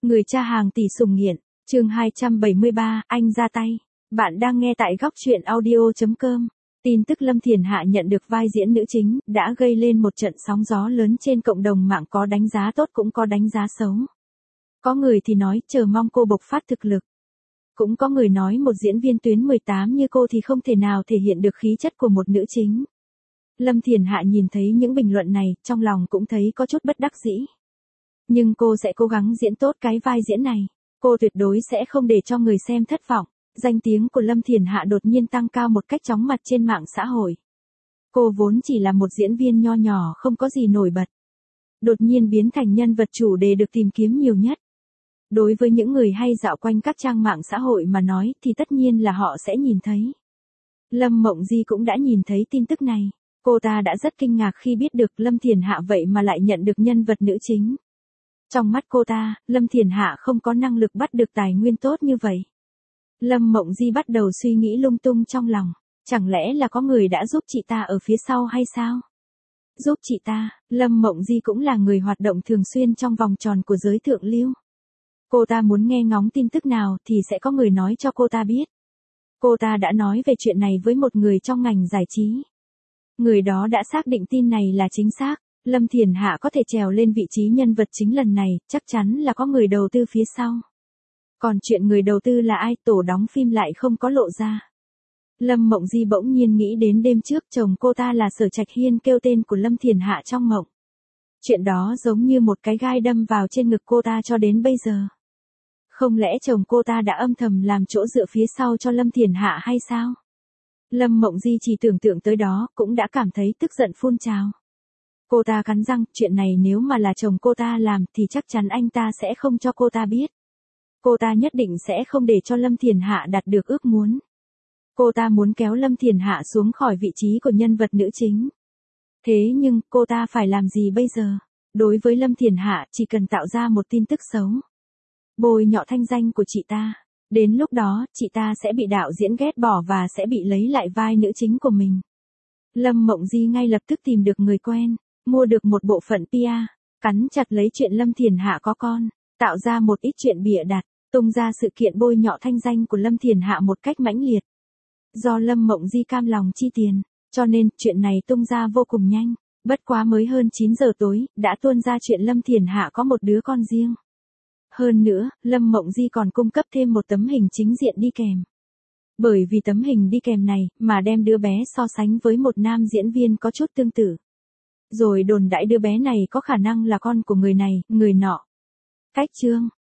Người cha hàng tỷ sủng nghiện, chương 273, anh ra tay. Bạn đang nghe tại góc truyện audio.com. Tin tức Lâm Thiền Hạ nhận được vai diễn nữ chính, đã gây lên một trận sóng gió lớn trên cộng đồng mạng, có đánh giá tốt cũng có đánh giá xấu. Có người thì nói chờ mong cô bộc phát thực lực. Cũng có người nói một diễn viên tuyến 18 như cô thì không thể nào thể hiện được khí chất của một nữ chính. Lâm Thiền Hạ nhìn thấy những bình luận này, trong lòng cũng thấy có chút bất đắc dĩ. Nhưng cô sẽ cố gắng diễn tốt cái vai diễn này. Cô tuyệt đối sẽ không để cho người xem thất vọng. Danh tiếng của Lâm Thiền Hạ đột nhiên tăng cao một cách chóng mặt trên mạng xã hội. Cô vốn chỉ là một diễn viên nho nhỏ không có gì nổi bật. Đột nhiên biến thành nhân vật chủ đề được tìm kiếm nhiều nhất. Đối với những người hay dạo quanh các trang mạng xã hội mà nói thì tất nhiên là họ sẽ nhìn thấy. Lâm Mộng Di cũng đã nhìn thấy tin tức này. Cô ta đã rất kinh ngạc khi biết được Lâm Thiền Hạ vậy mà lại nhận được nhân vật nữ chính. Trong mắt cô ta, Lâm Thiền Hạ không có năng lực bắt được tài nguyên tốt như vậy. Lâm Mộng Di bắt đầu suy nghĩ lung tung trong lòng. Chẳng lẽ là có người đã giúp chị ta ở phía sau hay sao? Giúp chị ta, Lâm Mộng Di cũng là người hoạt động thường xuyên trong vòng tròn của giới thượng lưu. Cô ta muốn nghe ngóng tin tức nào thì sẽ có người nói cho cô ta biết. Cô ta đã nói về chuyện này với một người trong ngành giải trí. Người đó đã xác định tin này là chính xác. Lâm Thiền Hạ có thể trèo lên vị trí nhân vật chính lần này, chắc chắn là có người đầu tư phía sau. Còn chuyện người đầu tư là ai, tổ đóng phim lại không có lộ ra. Lâm Mộng Di bỗng nhiên nghĩ đến đêm trước chồng cô ta là Sở Trạch Hiên kêu tên của Lâm Thiền Hạ trong mộng. Chuyện đó giống như một cái gai đâm vào trên ngực cô ta cho đến bây giờ. Không lẽ chồng cô ta đã âm thầm làm chỗ dựa phía sau cho Lâm Thiền Hạ hay sao? Lâm Mộng Di chỉ tưởng tượng tới đó cũng đã cảm thấy tức giận phun trào. Cô ta cắn răng, chuyện này nếu mà là chồng cô ta làm thì chắc chắn anh ta sẽ không cho cô ta biết. Cô ta nhất định sẽ không để cho Lâm Thiền Hạ đạt được ước muốn. Cô ta muốn kéo Lâm Thiền Hạ xuống khỏi vị trí của nhân vật nữ chính. Thế nhưng, cô ta phải làm gì bây giờ? Đối với Lâm Thiền Hạ, chỉ cần tạo ra một tin tức xấu. Bôi nhọ thanh danh của chị ta. Đến lúc đó, chị ta sẽ bị đạo diễn ghét bỏ và sẽ bị lấy lại vai nữ chính của mình. Lâm Mộng Di ngay lập tức tìm được người quen, mua được một bộ phận PR, cắn chặt lấy chuyện Lâm Thiền Hạ có con, tạo ra một ít chuyện bịa đặt, tung ra sự kiện bôi nhọ thanh danh của Lâm Thiền Hạ một cách mãnh liệt. Do Lâm Mộng Di cam lòng chi tiền, cho nên chuyện này tung ra vô cùng nhanh, bất quá mới hơn 9 giờ tối, đã tuôn ra chuyện Lâm Thiền Hạ có một đứa con riêng. Hơn nữa, Lâm Mộng Di còn cung cấp thêm một tấm hình chính diện đi kèm. Bởi vì tấm hình đi kèm này mà đem đứa bé so sánh với một nam diễn viên có chút tương tự. Rồi đồn đãi đứa bé này có khả năng là con của người này, người nọ. Cách chương,